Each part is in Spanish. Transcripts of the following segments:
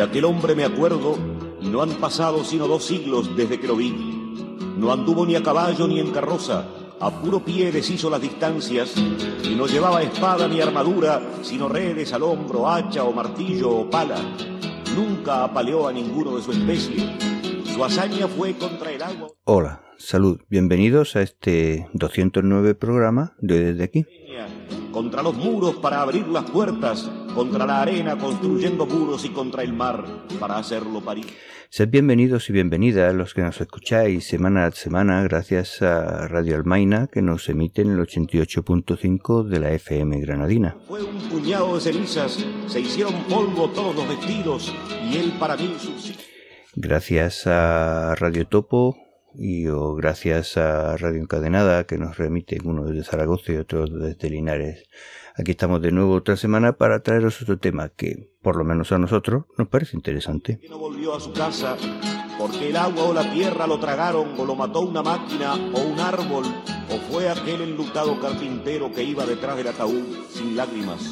aquel hombre me acuerdo, y no han pasado sino 2 siglos desde que lo vi. No anduvo ni a caballo ni en carroza, a puro pie deshizo las distancias, y no llevaba espada ni armadura, sino redes al hombro, hacha o martillo o pala. Nunca apaleó a ninguno de su especie. Su hazaña fue contra el agua. Hola, salud, bienvenidos a este 209 programa de Desde Aquí. Contra los muros para abrir las puertas, contra la arena construyendo muros y contra el mar para hacerlo parir. Sed bienvenidos y bienvenidas los que nos escucháis semana a semana gracias a Radio Almaina, que nos emite en el 88.5 de la FM granadina. Fue un puñado de cenizas, se hicieron polvo todos los vestidos y él para mí subsistió. Gracias a Radio Topo y gracias a Radio Encadenada, que nos remite uno desde Zaragoza y otro desde Linares. Aquí estamos de nuevo otra semana para traeros otro tema que, por lo menos a nosotros, nos parece interesante. Que no volvió a su casa porque el agua o la tierra lo tragaron o lo mató una máquina o un árbol o fue aquel enlutado carpintero que iba detrás del ataúd sin lágrimas.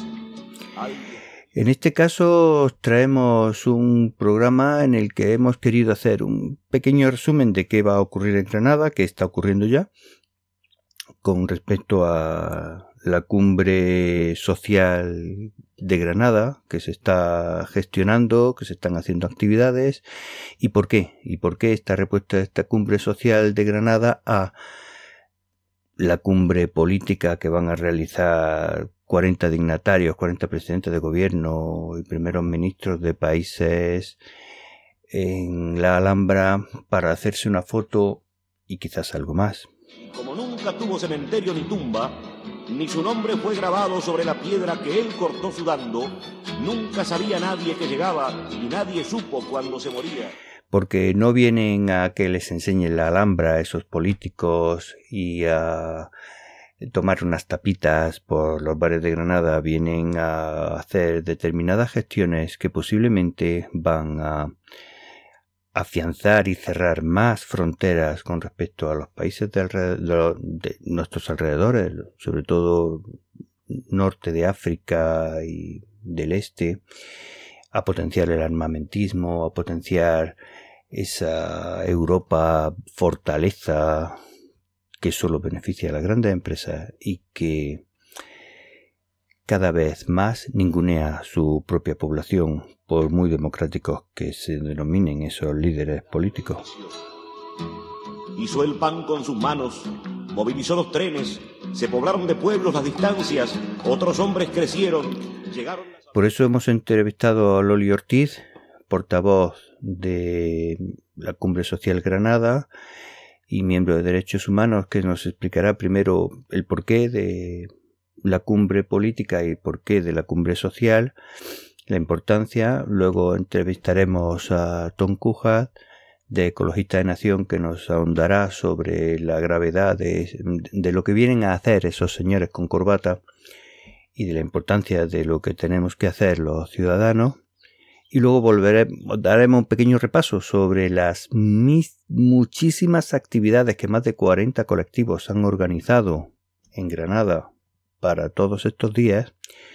En este caso os traemos un programa en el que hemos querido hacer un pequeño resumen de qué va a ocurrir en Granada, qué está ocurriendo ya, con respecto a la cumbre social de Granada, que se está gestionando, que se están haciendo actividades, y por qué está repuesta esta cumbre social de Granada a la cumbre política que van a realizar 40 dignatarios, 40 presidentes de gobierno y primeros ministros de países en la Alhambra para hacerse una foto y quizás algo más. Como nunca tuvo cementerio ni tumba, ni su nombre fue grabado sobre la piedra que él cortó sudando, nunca sabía nadie que llegaba y nadie supo cuándo se moría. Porque no vienen a que les enseñen la Alhambra a esos políticos y a tomar unas tapitas por los bares de Granada, vienen a hacer determinadas gestiones que posiblemente van a afianzar y cerrar más fronteras con respecto a los países de nuestros alrededores, sobre todo norte de África y del este, a potenciar el armamentismo, a potenciar esa Europa fortaleza que solo beneficia a las grandes empresas y que cada vez más ningunea a su propia población, por muy democráticos que se denominen esos líderes políticos. Hizo el pan con sus manos, movilizó los trenes, se poblaron de pueblos las distancias, otros hombres crecieron, llegaron... Por eso hemos entrevistado a Loli Ortiz, portavoz de la Cumbre Social Granada y miembro de Derechos Humanos, que nos explicará primero el porqué de la cumbre política y el porqué de la cumbre social, la importancia. Luego entrevistaremos a Tom Cujat, de Ecologista de Nación, que nos ahondará sobre la gravedad de lo que vienen a hacer esos señores con corbata y de la importancia de lo que tenemos que hacer los ciudadanos. Y luego daremos un pequeño repaso sobre las muchísimas actividades que más de 40 colectivos han organizado en Granada para todos estos días.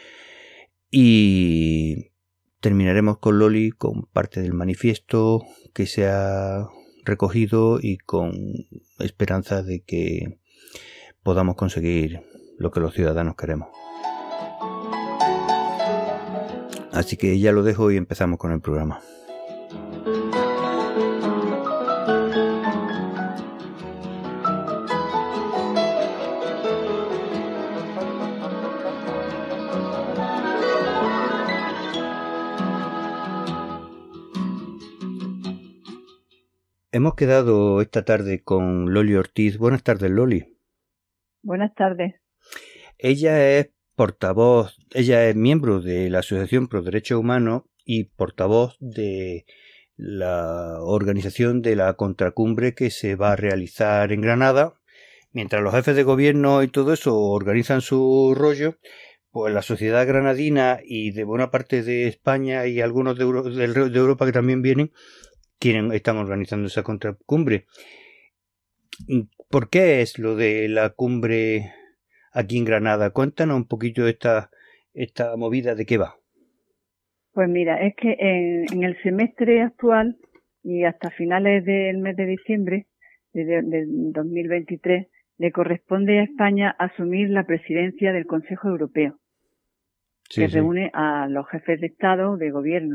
Y terminaremos con Loli, con parte del manifiesto que se ha recogido y con esperanza de que podamos conseguir lo que los ciudadanos queremos. Así que ya lo dejo y empezamos con el programa. Hemos quedado esta tarde con Loli Ortiz. Buenas tardes, Loli. Buenas tardes. Ella es portavoz, ella es miembro de la Asociación Pro Derechos Humanos y portavoz de la organización de la contracumbre que se va a realizar en Granada. Mientras los jefes de gobierno y todo eso organizan su rollo, pues la sociedad granadina y de buena parte de España y algunos de Europa que también vienen, están organizando esa contracumbre. ¿Por qué es lo de la cumbre aquí en Granada? Cuéntanos un poquito esta movida, ¿de qué va? Pues mira, es que en el semestre actual y hasta finales del mes de diciembre del 2023 le corresponde a España asumir la presidencia del Consejo Europeo, que reúne a los jefes de Estado, de gobierno.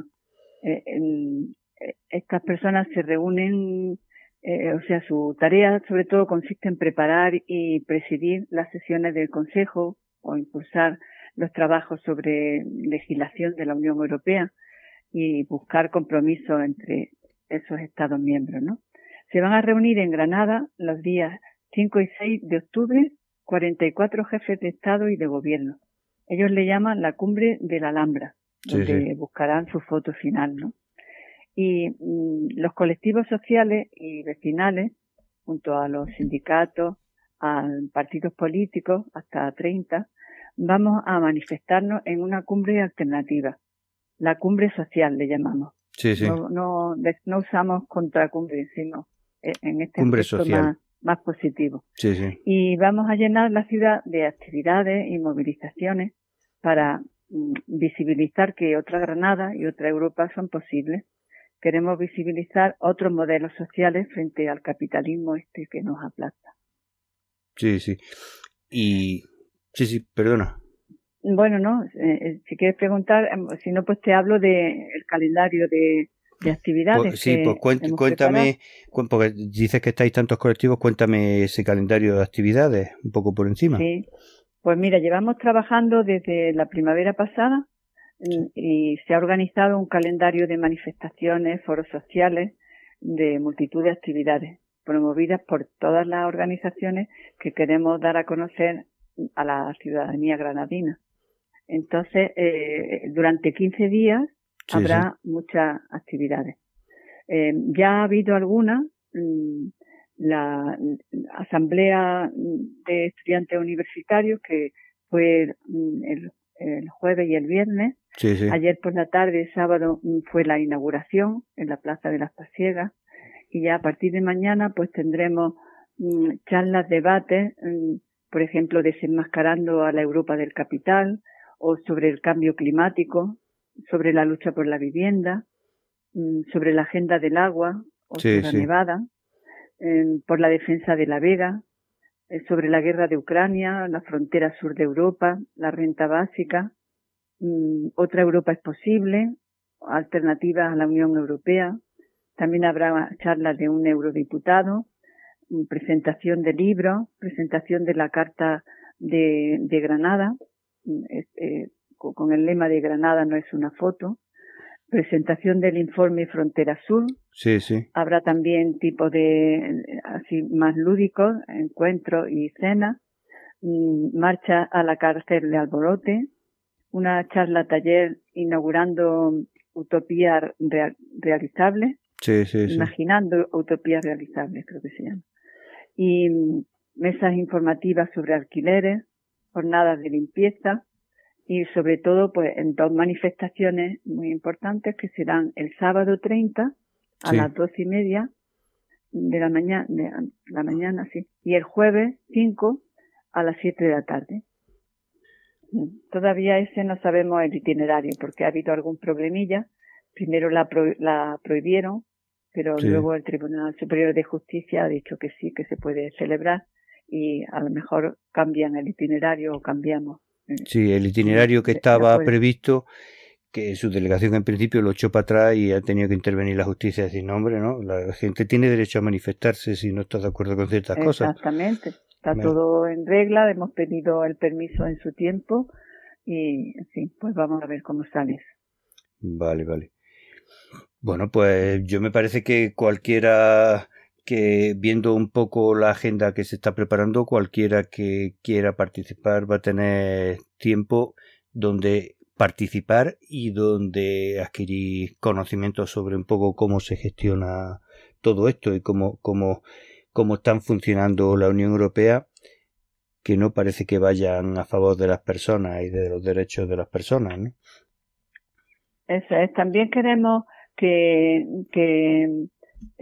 Estas personas se reúnen, o sea, su tarea sobre todo consiste en preparar y presidir las sesiones del Consejo o impulsar los trabajos sobre legislación de la Unión Europea y buscar compromisos entre esos Estados miembros, ¿no? Se van a reunir en Granada los días 5 y 6 de octubre 44 jefes de Estado y de Gobierno. Ellos le llaman la Cumbre de la Alhambra, donde buscarán su foto final, ¿no? Y los colectivos sociales y vecinales, junto a los sindicatos, a partidos políticos, hasta 30, vamos a manifestarnos en una cumbre alternativa. La cumbre social le llamamos. No usamos contracumbre, sino en este cumbre aspecto social. Más positivo. Y vamos a llenar la ciudad de actividades y movilizaciones para visibilizar que otra Granada y otra Europa son posibles. Queremos visibilizar otros modelos sociales frente al capitalismo que nos aplasta. Perdona. Bueno, no, si quieres preguntar, si no, pues te hablo del calendario de actividades. Cuéntame, porque dices que estáis tantos colectivos, cuéntame ese calendario de actividades, un poco por encima. Sí, pues mira, llevamos trabajando desde la primavera pasada y se ha organizado un calendario de manifestaciones, foros sociales, de multitud de actividades promovidas por todas las organizaciones que queremos dar a conocer a la ciudadanía granadina. Entonces, durante 15 días habrá muchas actividades. Ya ha habido algunas, la asamblea de estudiantes universitarios que fue el jueves y el viernes. Ayer por la tarde, sábado, fue la inauguración en la Plaza de las Pasiegas y ya a partir de mañana pues tendremos charlas, debates, por ejemplo, desenmascarando a la Europa del capital o sobre el cambio climático, sobre la lucha por la vivienda, sobre la agenda del agua o Sierra Nevada, por la defensa de la Vega, sobre la guerra de Ucrania, la frontera sur de Europa, la renta básica, otra Europa es posible, alternativas a la Unión Europea. También habrá charlas de un eurodiputado, presentación de libros, presentación de la Carta de Granada, con el lema de Granada no es una foto, presentación del informe Frontera Sur. Habrá también tipos de así más lúdicos, encuentros y cenas, marcha a la cárcel de Alborote, una charla taller inaugurando utopías realizables, imaginando utopías realizables, creo que se llama, y mesas informativas sobre alquileres, jornadas de limpieza y sobre todo pues en dos manifestaciones muy importantes que serán el sábado 30 a las 12:30 de la mañana, y el jueves 5 a las 7 de la tarde. Todavía ese no sabemos el itinerario porque ha habido algún problemilla. Primero la prohibieron, pero luego el Tribunal Superior de Justicia ha dicho que sí, que se puede celebrar y a lo mejor cambian el itinerario o cambiamos. Sí, el itinerario que estaba previsto, que su delegación en principio lo echó para atrás y ha tenido que intervenir la justicia y decir, no hombre, no, la gente tiene derecho a manifestarse si no está de acuerdo con ciertas cosas. Exactamente, está todo en regla, hemos pedido el permiso en su tiempo y en fin, pues vamos a ver cómo sale eso. Vale. Bueno, pues yo me parece que cualquiera que, viendo un poco la agenda que se está preparando, cualquiera que quiera participar va a tener tiempo donde participar y donde adquirir conocimientos sobre un poco cómo se gestiona todo esto y cómo están funcionando la Unión Europea, que no parece que vayan a favor de las personas y de los derechos de las personas, ¿no? Eso es. También queremos que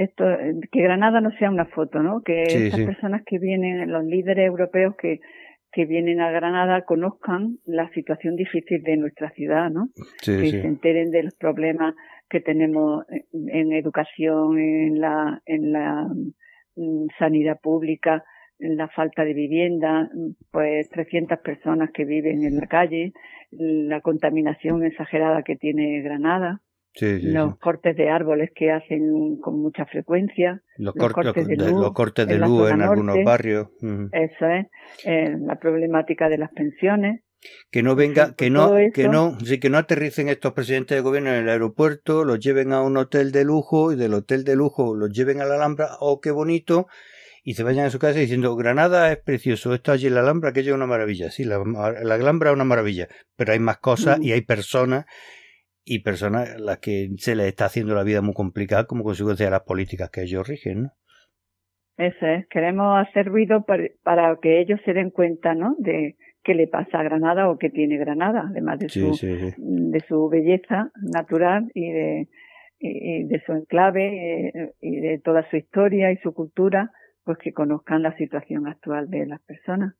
Granada no sea una foto, ¿no? Que estas personas que vienen, los líderes europeos que que vienen a Granada conozcan la situación difícil de nuestra ciudad, ¿no? Sí, que sí. se enteren de los problemas que tenemos en educación, en la sanidad pública, en la falta de vivienda, pues 300 personas que viven en la calle, la contaminación exagerada que tiene Granada, Sí, sí, los sí. cortes de árboles que hacen con mucha frecuencia, Los cortes de luz, los cortes de en la luz zona en algunos norte. barrios. Eso es, la problemática de las pensiones. Que no venga, Sí, que todo no, eso. que no aterricen estos presidentes de gobierno en el aeropuerto, los lleven a un hotel de lujo y del hotel de lujo los lleven a la Alhambra, oh qué bonito, y se vayan a su casa diciendo Granada es precioso, esto allí en la Alhambra, aquello es una maravilla. Sí, la Alhambra es una maravilla, pero hay más cosas y hay personas a las que se les está haciendo la vida muy complicada como consecuencia de las políticas que ellos rigen, ¿no? Eso es, queremos hacer ruido para que ellos se den cuenta, ¿no?, de qué le pasa a Granada o qué tiene Granada, además de de su belleza natural y de su enclave y de toda su historia y su cultura, pues que conozcan la situación actual de las personas.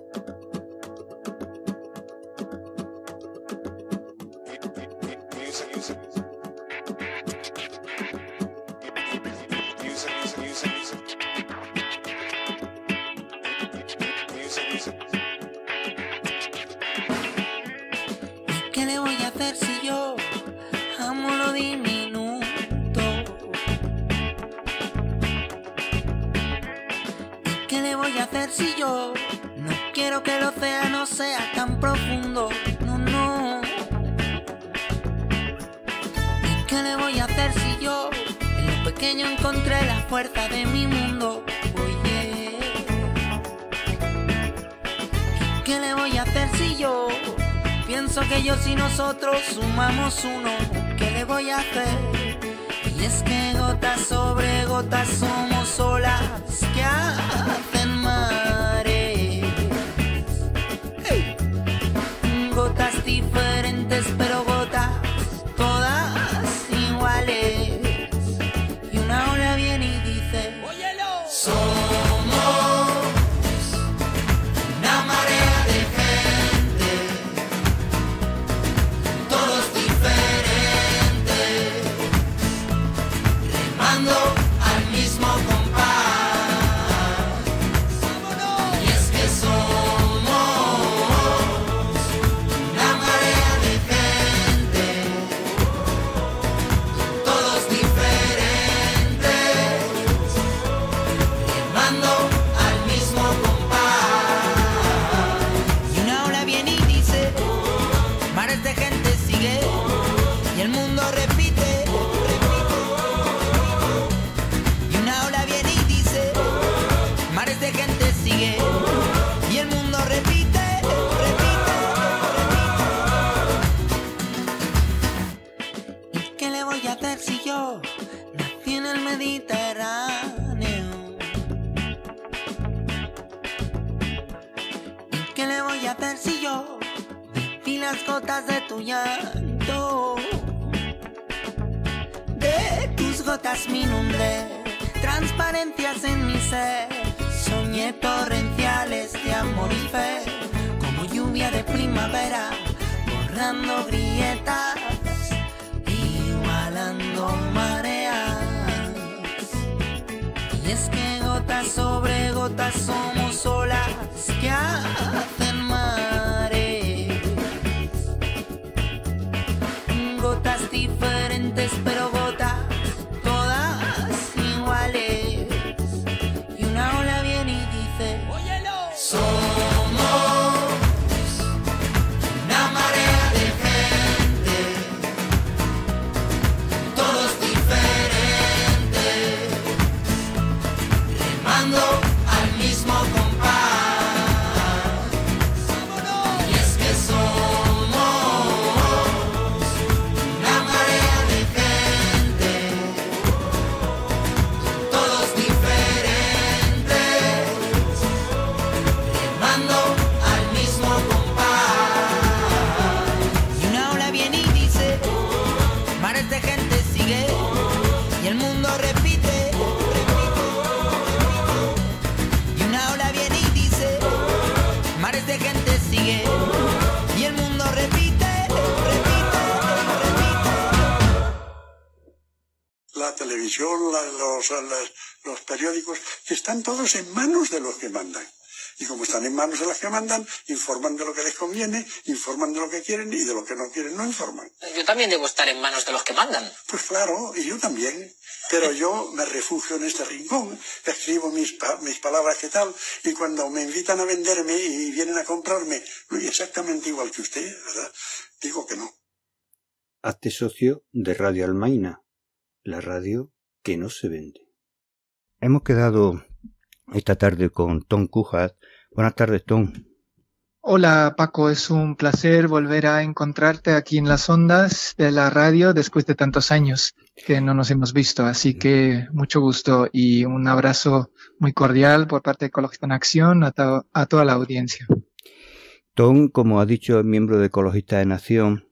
¿Qué le voy a hacer si yo amo lo diminuto? ¿Qué le voy a hacer si yo no quiero que el océano sea tan profundo? No, no. ¿Qué le voy a hacer si yo en lo pequeño encontré la fuerza de mi mundo? Oye, ¿qué le voy a hacer si yo pienso que ellos y nosotros sumamos uno? ¿Qué le voy a hacer? Y es que gotas sobre gotas somos olas que hacen mares. ¡Hey! Gotas diferentes pero gotas todas iguales. Y una ola viene y dice: ¡óyelo! Somos una marea de gente, todos diferentes, remando al mismo compás. Y es que somos una marea de gente, todos diferentes, remando al mismo compás. Y una ola viene y dice: mares de gente sigue, y el mundo repite, y una ola viene y dice: mares de gente sigue, y el mundo repite, ¿Y qué le voy a hacer si yo nací en el Mediterráneo? ¿Y qué le voy a hacer si yo vi las gotas de tu llanto? De tus gotas me inundé, transparencias en mi ser, soñé torrenciales de amor y fe, como lluvia de primavera, borrando grietas, igualando mareas. Y es que gotas sobre gotas somos olas que hacen mares. Gotas diferentes pero gotas todas iguales. Y una ola viene y dice: ¡óyelo! Somos una marea de gente, todos diferentes, remando al mismo compás. televisión, los periódicos, que están todos en manos de los que mandan. Y como están en manos de los que mandan, informan de lo que les conviene, informan de lo que quieren y de lo que no quieren no informan. Yo también debo estar en manos de los que mandan. Pues claro, y yo también. Pero yo me refugio en este rincón, escribo mis palabras que tal, y cuando me invitan a venderme y vienen a comprarme, exactamente igual que usted, ¿verdad? Digo que no. Hazte socio de Radio Almaina, la radio que no se vende. Hemos quedado esta tarde con Tom Cujas. Buenas tardes, Tom. Hola, Paco, es un placer volver a encontrarte aquí en las ondas de la radio después de tantos años que no nos hemos visto, así que mucho gusto y un abrazo muy cordial por parte de Ecologistas en Acción a toda la audiencia. Tom, como ha dicho, es miembro de Ecologistas en Acción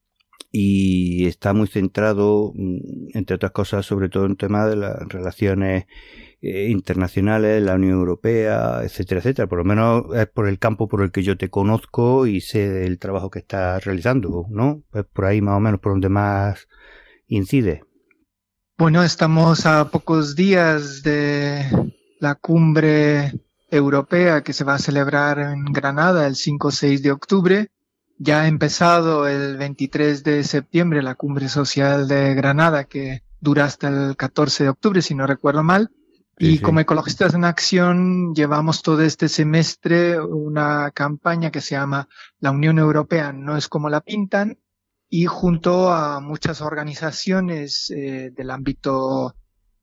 y está muy centrado, entre otras cosas, sobre todo en temas de las relaciones internacionales, la Unión Europea, etcétera, etcétera. Por lo menos es por el campo por el que yo te conozco y sé el trabajo que estás realizando, ¿no? Es por ahí más o menos por donde más incide. Bueno, estamos a pocos días de la cumbre europea que se va a celebrar en Granada el 5-6 de octubre. Ya ha empezado el 23 de septiembre la cumbre social de Granada, que dura hasta el 14 de octubre, si no recuerdo mal. Y sí. Como Ecologistas en Acción llevamos todo este semestre una campaña que se llama La Unión Europea no es como la pintan, y junto a muchas organizaciones del ámbito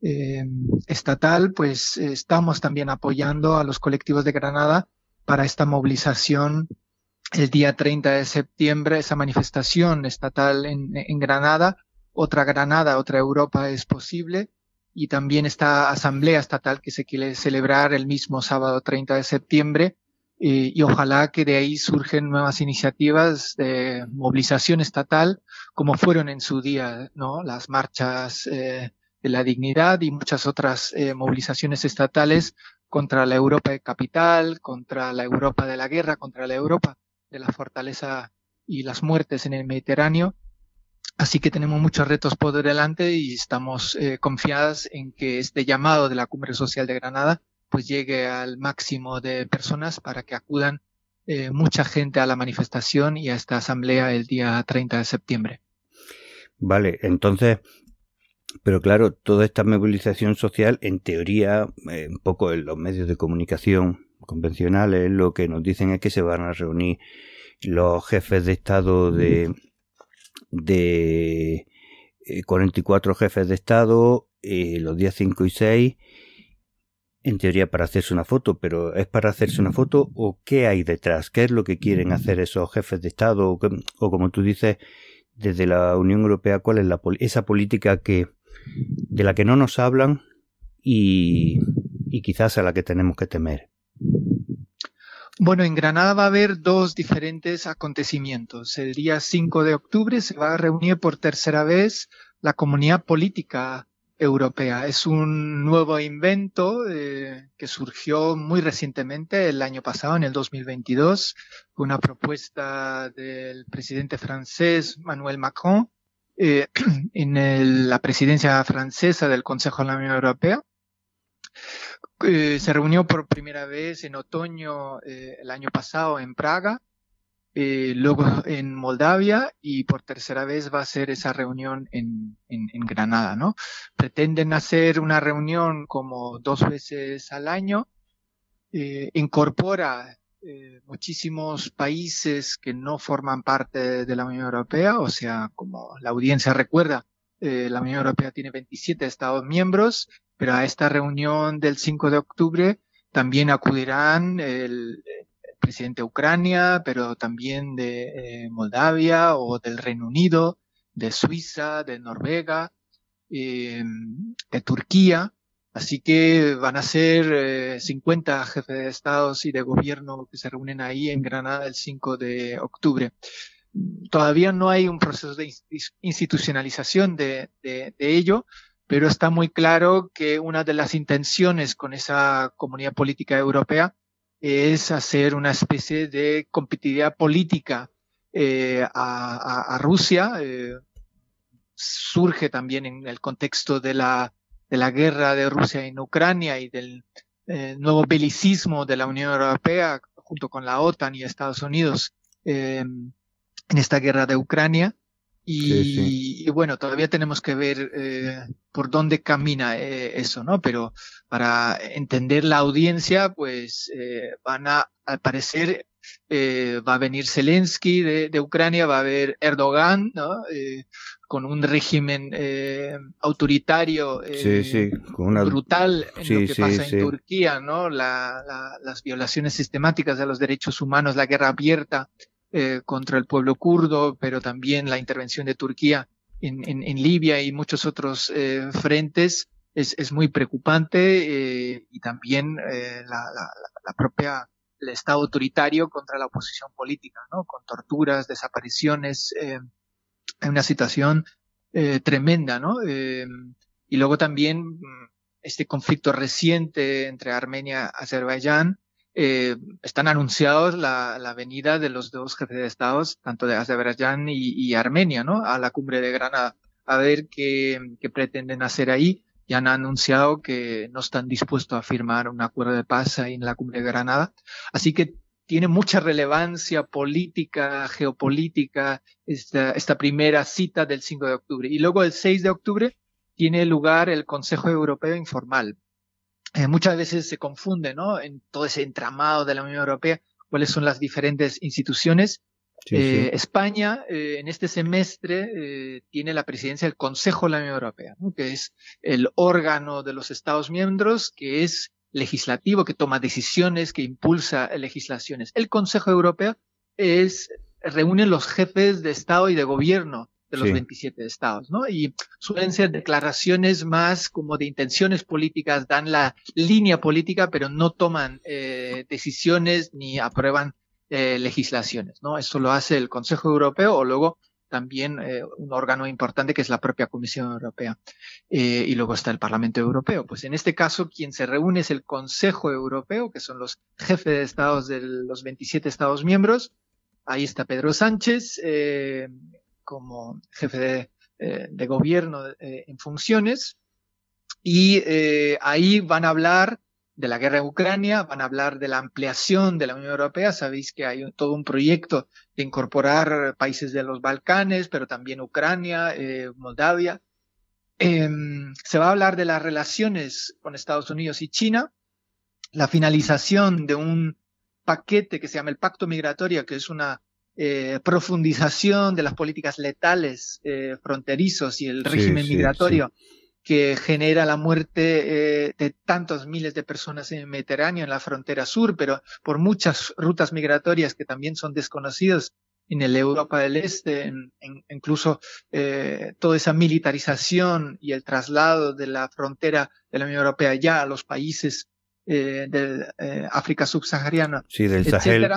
estatal, pues estamos también apoyando a los colectivos de Granada para esta movilización el día 30 de septiembre, esa manifestación estatal en Granada. Otra Granada, otra Europa es posible. Y también esta asamblea estatal que se quiere celebrar el mismo sábado 30 de septiembre. Y ojalá que de ahí surgen nuevas iniciativas de movilización estatal, como fueron en su día, ¿no? Las marchas de la dignidad y muchas otras movilizaciones estatales contra la Europa de capital, contra la Europa de la guerra, contra la Europa de la fortaleza y las muertes en el Mediterráneo. Así que tenemos muchos retos por delante y estamos confiadas en que este llamado de la Cumbre Social de Granada pues llegue al máximo de personas para que acudan mucha gente a la manifestación y a esta asamblea el día 30 de septiembre. Vale, entonces, pero claro, toda esta movilización social, en teoría, un poco en los medios de comunicación convencionales, lo que nos dicen es que se van a reunir los jefes de Estado de 44 jefes de Estado los días 5 y 6, en teoría para hacerse una foto, pero ¿es para hacerse una foto o qué hay detrás? ¿Qué es lo que quieren hacer esos jefes de Estado? O como tú dices, desde la Unión Europea, ¿cuál es esa política de la que no nos hablan y quizás a la que tenemos que temer? Bueno, en Granada va a haber dos diferentes acontecimientos. El día 5 de octubre se va a reunir por tercera vez la Comunidad Política Europea. Es un nuevo invento que surgió muy recientemente, el año pasado, en el 2022, una propuesta del presidente francés Emmanuel Macron en la presidencia francesa del Consejo de la Unión Europea. Se reunió por primera vez en otoño el año pasado en Praga, luego en Moldavia y por tercera vez va a ser esa reunión en Granada, ¿no? Pretenden hacer una reunión como 2 veces al año, incorpora muchísimos países que no forman parte de la Unión Europea, o sea, como la audiencia recuerda, la Unión Europea tiene 27 Estados miembros, pero a esta reunión del 5 de octubre también acudirán el presidente de Ucrania, pero también de Moldavia o del Reino Unido, de Suiza, de Noruega, de Turquía. Así que van a ser 50 jefes de estados y de gobierno que se reúnen ahí en Granada el 5 de octubre. Todavía no hay un proceso de institucionalización de ello, pero está muy claro que una de las intenciones con esa comunidad política europea es hacer una especie de competitividad política a Rusia. Surge también en el contexto de la la guerra de Rusia en Ucrania y del nuevo belicismo de la Unión Europea junto con la OTAN y Estados Unidos en esta guerra de Ucrania. Y bueno, todavía tenemos que ver por dónde camina eso, ¿no? Pero para entender la audiencia, pues van a, al parecer, va a venir Zelensky de Ucrania, va a haber Erdogan, ¿no? Con un régimen autoritario con una... brutal en lo que pasa en Turquía, ¿no? Las violaciones sistemáticas de los derechos humanos, la guerra abierta contra el pueblo kurdo, pero también la intervención de Turquía en Libia y muchos otros frentes es muy preocupante, y también la propia el Estado autoritario contra la oposición política, ¿no? Con torturas, desapariciones, una situación tremenda, ¿no? Y luego también este conflicto reciente entre Armenia y Azerbaiyán. Están anunciados la venida de los dos jefes de Estados, tanto de Azerbaiyán y Armenia, ¿no? A la cumbre de Granada, a ver qué pretenden hacer ahí. Ya han anunciado que no están dispuestos a firmar un acuerdo de paz ahí en la cumbre de Granada. Así que tiene mucha relevancia política, geopolítica, esta primera cita del 5 de octubre. Y luego el 6 de octubre tiene lugar el Consejo Europeo Informal. Muchas veces se confunde, ¿no? En todo ese entramado de la Unión Europea, cuáles son las diferentes instituciones. España en este semestre tiene la presidencia del Consejo de la Unión Europea, ¿no? Que es el órgano de los Estados miembros, que es legislativo, que toma decisiones, que impulsa legislaciones. El Consejo Europeo reúne los jefes de Estado y de Gobierno de los 27 estados, ¿no? Y suelen ser declaraciones más como de intenciones políticas, dan la línea política, pero no toman decisiones ni aprueban legislaciones, ¿no? Eso lo hace el Consejo Europeo o luego también un órgano importante que es la propia Comisión Europea. Y luego está el Parlamento Europeo. Pues en este caso quien se reúne es el Consejo Europeo, que son los jefes de estados de los 27 estados miembros. Ahí está Pedro Sánchez, como jefe de gobierno en funciones, y ahí van a hablar de la guerra en Ucrania, van a hablar de la ampliación de la Unión Europea. Sabéis que hay todo un proyecto de incorporar países de los Balcanes, pero también Ucrania, Moldavia. Se va a hablar de las relaciones con Estados Unidos y China, la finalización de un paquete que se llama el Pacto Migratorio, que es una profundización de las políticas letales fronterizos y el régimen migratorio que genera la muerte de tantos miles de personas en el Mediterráneo, en la frontera sur, pero por muchas rutas migratorias que también son desconocidas en el Europa del Este, incluso toda esa militarización y el traslado de la frontera de la Unión Europea ya a los países de África subsahariana, del Sahel.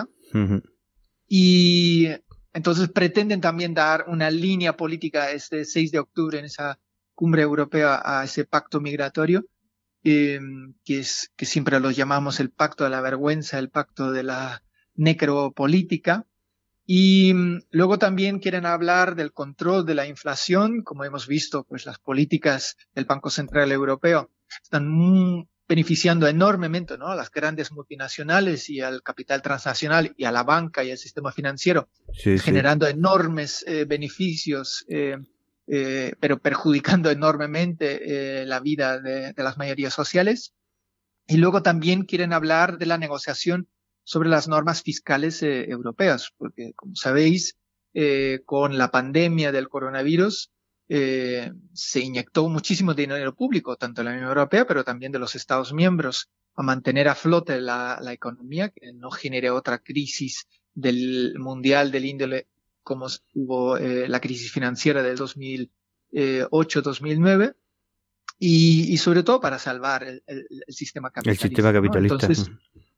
Y entonces pretenden también dar una línea política este 6 de octubre en esa cumbre europea a ese pacto migratorio, que siempre lo llamamos el pacto de la vergüenza, el pacto de la necropolítica. Y luego también quieren hablar del control de la inflación. Como hemos visto, pues las políticas del Banco Central Europeo están beneficiando enormemente, ¿no? A las grandes multinacionales y al capital transnacional y a la banca y al sistema financiero, generando enormes beneficios, pero perjudicando enormemente la vida de las mayorías sociales. Y luego también quieren hablar de la negociación sobre las normas fiscales europeas, porque como sabéis, con la pandemia del coronavirus, se inyectó muchísimo dinero público, tanto de la Unión Europea, pero también de los Estados miembros, a mantener a flote la economía, que no genere otra crisis mundial del índole como hubo la crisis financiera del 2008-2009, y sobre todo para salvar el sistema capitalista. El sistema capitalista. ¿No? Entonces,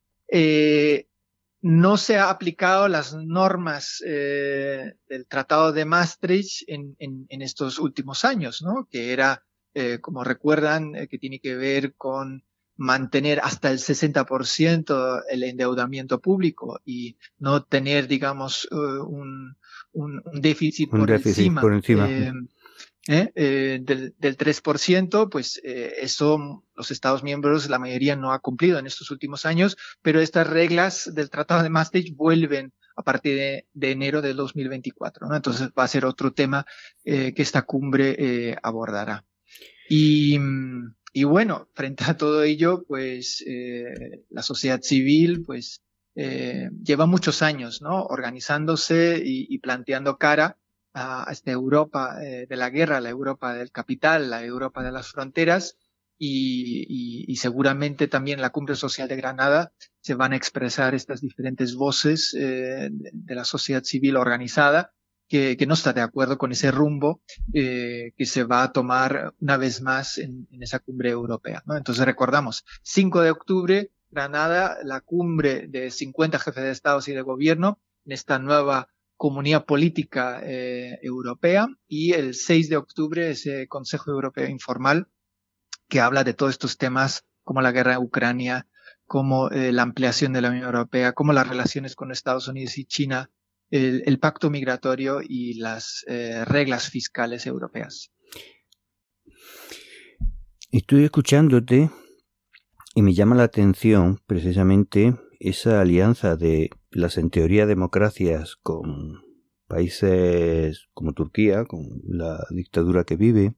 no se ha aplicado las normas del Tratado de Maastricht en estos últimos años, ¿no? Que era, como recuerdan, que tiene que ver con mantener hasta el 60% el endeudamiento público y no tener, digamos, un déficit por encima. del 3%, pues eso los Estados miembros, la mayoría no ha cumplido en estos últimos años, pero estas reglas del Tratado de Maastricht vuelven a partir de enero de 2024, ¿no? Entonces va a ser otro tema que esta cumbre abordará. Y bueno, frente a todo ello, pues la sociedad civil, pues lleva muchos años, ¿no? Organizándose y planteando cara a esta Europa de la guerra, la Europa del capital, la Europa de las fronteras, y seguramente también en la Cumbre Social de Granada se van a expresar estas diferentes voces de la sociedad civil organizada que no está de acuerdo con ese rumbo que se va a tomar una vez más en esa cumbre europea, ¿no? Entonces recordamos, 5 de octubre, Granada, la cumbre de 50 jefes de Estados y de gobierno en esta nueva Comunidad Política Europea, y el 6 de octubre ese Consejo Europeo Informal que habla de todos estos temas como la guerra en Ucrania, como la ampliación de la Unión Europea, como las relaciones con Estados Unidos y China, el pacto migratorio y las reglas fiscales europeas. Estoy escuchándote y me llama la atención precisamente esa alianza de las en teoría democracias con países como Turquía, con la dictadura que vive,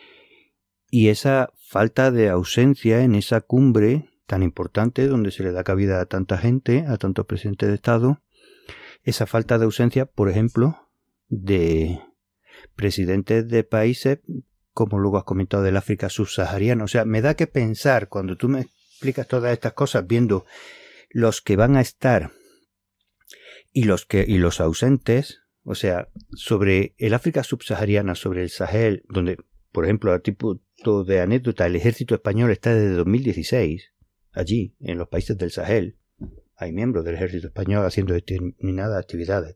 y esa falta de ausencia en esa cumbre tan importante donde se le da cabida a tanta gente, a tantos presidentes de Estado, esa falta de ausencia, por ejemplo, de presidentes de países como luego has comentado del África subsahariana. O sea, me da que pensar cuando tú me explicas todas estas cosas, viendo los que van a estar y los ausentes, o sea, sobre el África subsahariana, sobre el Sahel, donde, por ejemplo, a tipo de anécdota, el ejército español está desde 2016 allí, en los países del Sahel. Hay miembros del ejército español haciendo determinadas actividades.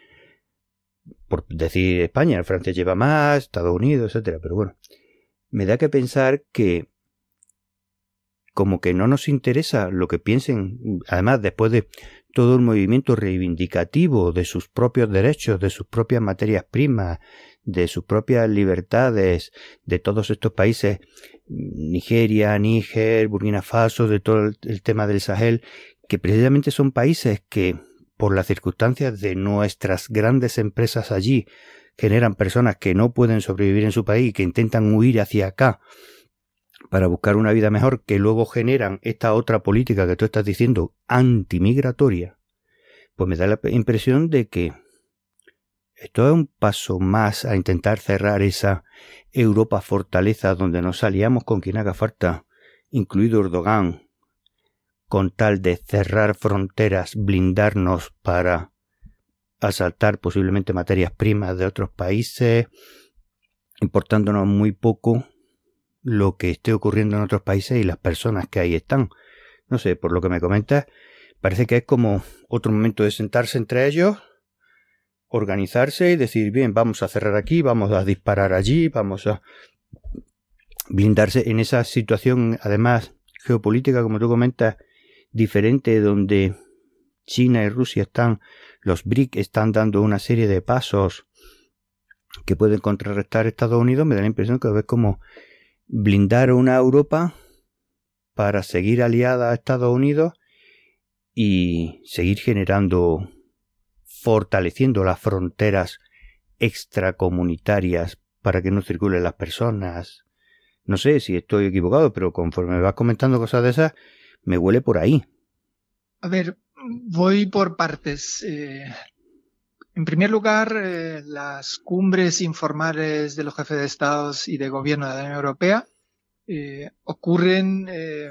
Por decir España, Francia lleva más, Estados Unidos, etcétera. Pero bueno, me da que pensar que como que no nos interesa lo que piensen, además después de todo el movimiento reivindicativo de sus propios derechos, de sus propias materias primas, de sus propias libertades, de todos estos países, Nigeria, Níger, Burkina Faso, de todo el tema del Sahel, que precisamente son países que, por las circunstancias de nuestras grandes empresas allí, generan personas que no pueden sobrevivir en su país y que intentan huir hacia acá para buscar una vida mejor, que luego generan esta otra política que tú estás diciendo, antimigratoria. Pues me da la impresión de que esto es un paso más a intentar cerrar esa Europa fortaleza donde nos aliamos con quien haga falta, incluido Erdogan, con tal de cerrar fronteras, blindarnos para asaltar posiblemente materias primas de otros países, importándonos muy poco lo que esté ocurriendo en otros países y las personas que ahí están. No sé, por lo que me comentas, parece que es como otro momento de sentarse entre ellos, organizarse y decir, bien, vamos a cerrar aquí, vamos a disparar allí, vamos a blindarse en esa situación, además, geopolítica, como tú comentas, diferente, donde China y Rusia están, los BRIC están dando una serie de pasos que pueden contrarrestar a Estados Unidos. Me da la impresión que es como blindar una Europa para seguir aliada a Estados Unidos y seguir generando, fortaleciendo las fronteras extracomunitarias para que no circulen las personas. No sé si estoy equivocado, pero conforme me vas comentando cosas de esas, me huele por ahí. A ver, voy por partes. En primer lugar, las cumbres informales de los jefes de Estados y de gobierno de la Unión Europea ocurren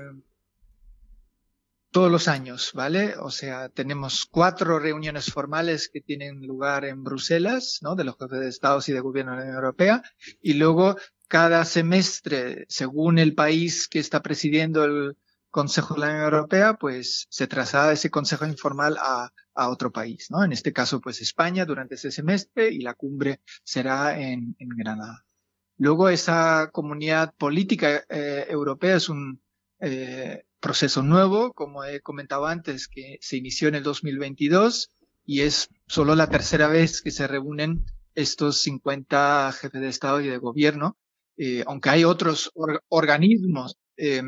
todos los años, ¿vale? O sea, tenemos 4 reuniones formales que tienen lugar en Bruselas, ¿no? De los jefes de Estados y de gobierno de la Unión Europea, y luego cada semestre, según el país que está presidiendo el Consejo de la Unión Europea, pues se traslada ese consejo informal a otro país, ¿no? En este caso, pues España durante ese semestre, y la cumbre será en Granada. Luego esa comunidad política europea es un proceso nuevo, como he comentado antes, que se inició en el 2022 y es solo la tercera vez que se reúnen estos 50 jefes de Estado y de Gobierno, aunque hay otros organismos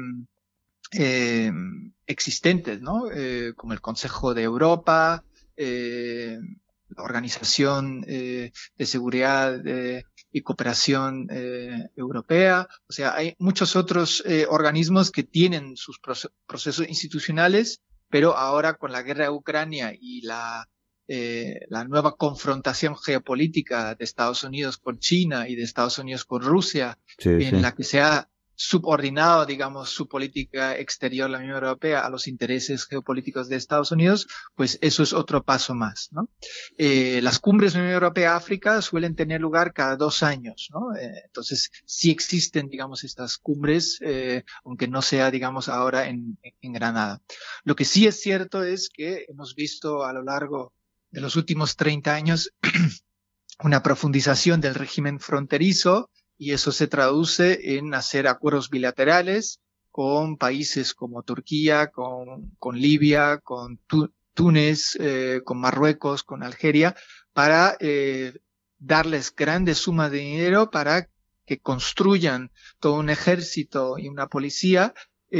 existentes, ¿no? Como el Consejo de Europa, la Organización de Seguridad y Cooperación Europea. O sea, hay muchos otros organismos que tienen sus procesos institucionales, pero ahora con la guerra de Ucrania y la nueva confrontación geopolítica de Estados Unidos con China y de Estados Unidos con Rusia, la que se ha subordinado, digamos, su política exterior, la Unión Europea, a los intereses geopolíticos de Estados Unidos, pues eso es otro paso más, ¿no? Las cumbres de la Unión Europea-África suelen tener lugar cada 2 años, ¿no? Entonces, sí existen, digamos, estas cumbres, aunque no sea, digamos, ahora en Granada. Lo que sí es cierto es que hemos visto a lo largo de los últimos 30 años una profundización del régimen fronterizo, y eso se traduce en hacer acuerdos bilaterales con países como Turquía, con Libia, con Túnez, con Marruecos, con Algeria, para darles grandes sumas de dinero para que construyan todo un ejército y una policía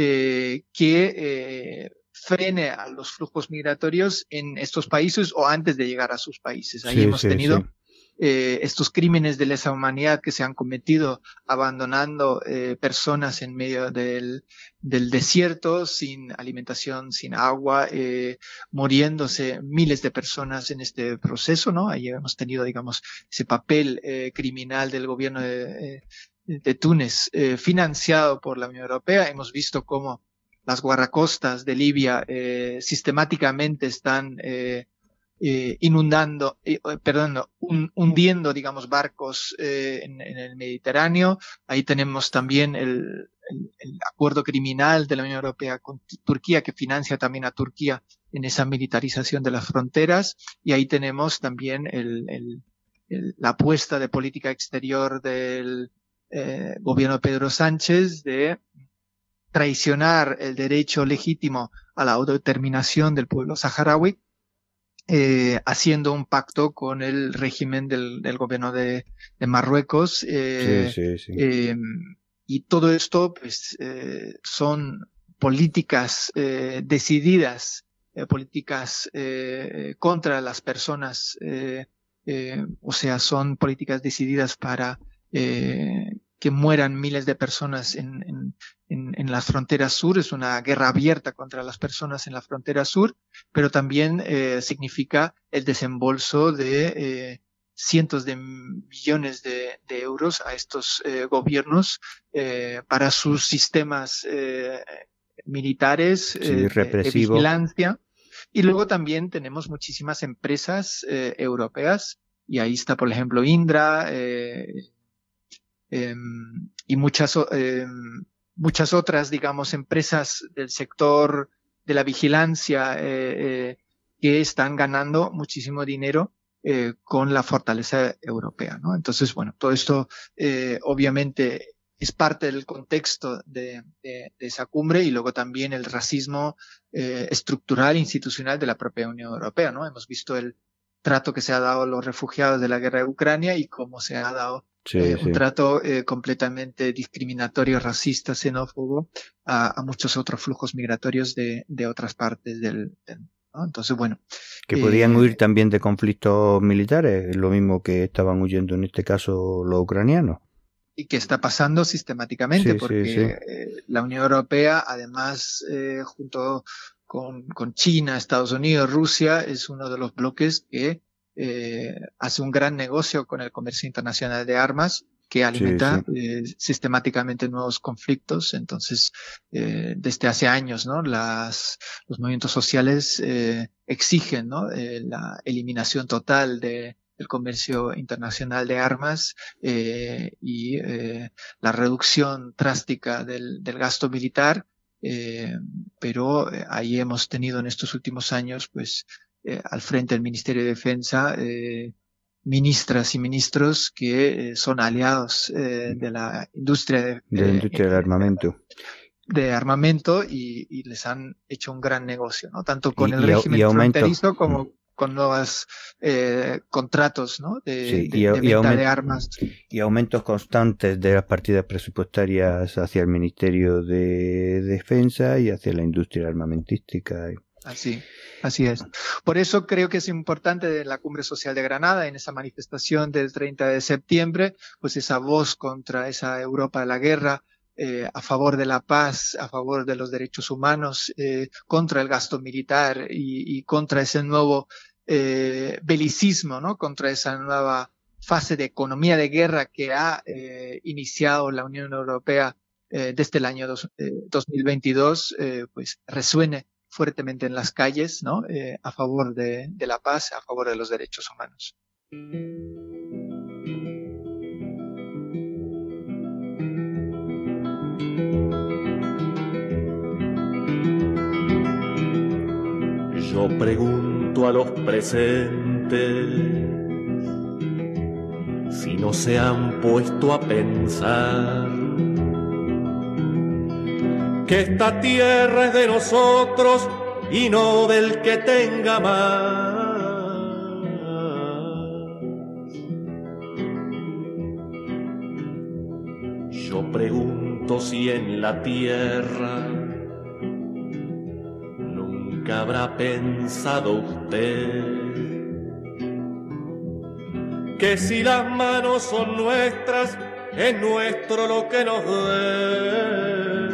que frene a los flujos migratorios en estos países o antes de llegar a sus países. Ahí hemos tenido estos crímenes de lesa humanidad que se han cometido abandonando personas en medio del desierto, sin alimentación, sin agua, muriéndose miles de personas en este proceso, ¿no? Ahí hemos tenido, digamos, ese papel criminal del gobierno de Túnez, financiado por la Unión Europea. Hemos visto cómo las guardacostas de Libia sistemáticamente están hundiendo, digamos, barcos en el Mediterráneo. Ahí tenemos también el acuerdo criminal de la Unión Europea con Turquía, que financia también a Turquía en esa militarización de las fronteras. Y ahí tenemos también la apuesta de política exterior del gobierno de Pedro Sánchez de traicionar el derecho legítimo a la autodeterminación del pueblo saharaui, haciendo un pacto con el régimen del gobierno de Marruecos. Y todo esto, pues, son políticas decididas, políticas contra las personas, o sea, son políticas decididas para que mueran miles de personas en las fronteras sur. Es una guerra abierta contra las personas en la frontera sur, pero también significa el desembolso de cientos de millones de euros a estos gobiernos para sus sistemas militares, de vigilancia. Y luego también tenemos muchísimas empresas europeas, y ahí está, por ejemplo, Indra, y muchas otras, digamos, empresas del sector de la vigilancia que están ganando muchísimo dinero con la fortaleza europea, ¿no? Entonces, bueno, todo esto obviamente es parte del contexto de esa cumbre, y luego también el racismo estructural e institucional de la propia Unión Europea, ¿no? Hemos visto el trato que se ha dado a los refugiados de la guerra de Ucrania y cómo se ha dado un trato completamente discriminatorio, racista, xenófobo a muchos otros flujos migratorios de otras partes ¿no? Entonces, bueno. Que podían huir también de conflictos militares, lo mismo que estaban huyendo en este caso los ucranianos. Y que está pasando sistemáticamente, porque la Unión Europea, además, junto con China, Estados Unidos, Rusia, es uno de los bloques que hace un gran negocio con el comercio internacional de armas, que alimenta sistemáticamente nuevos conflictos. Entonces, desde hace años, ¿no? Los movimientos sociales exigen, ¿no? La eliminación total del comercio internacional de armas y la reducción drástica del gasto militar. Pero ahí hemos tenido en estos últimos años, pues, al frente del Ministerio de Defensa, ministras y ministros que son aliados de la industria del armamento. De armamento, y les han hecho un gran negocio, ¿no? Tanto con el régimen fronterizo como con nuevos contratos, ¿no? de y venta de armas. Y aumentos constantes de las partidas presupuestarias hacia el Ministerio de Defensa y hacia la industria armamentística. Así es. Por eso creo que es importante la Cumbre Social de Granada, en esa manifestación del 30 de septiembre, pues esa voz contra esa Europa de la guerra, a favor de la paz, a favor de los derechos humanos, contra el gasto militar y contra ese nuevo belicismo, ¿no? Contra esa nueva fase de economía de guerra que ha iniciado la Unión Europea desde el año 2022, pues resuene fuertemente en las calles, ¿no? A favor de la paz, a favor de los derechos humanos. Yo pregunto a los presentes si no se han puesto a pensar que esta tierra es de nosotros y no del que tenga más. Yo pregunto si en la tierra nunca habrá pensado usted que si las manos son nuestras, es nuestro lo que nos dé.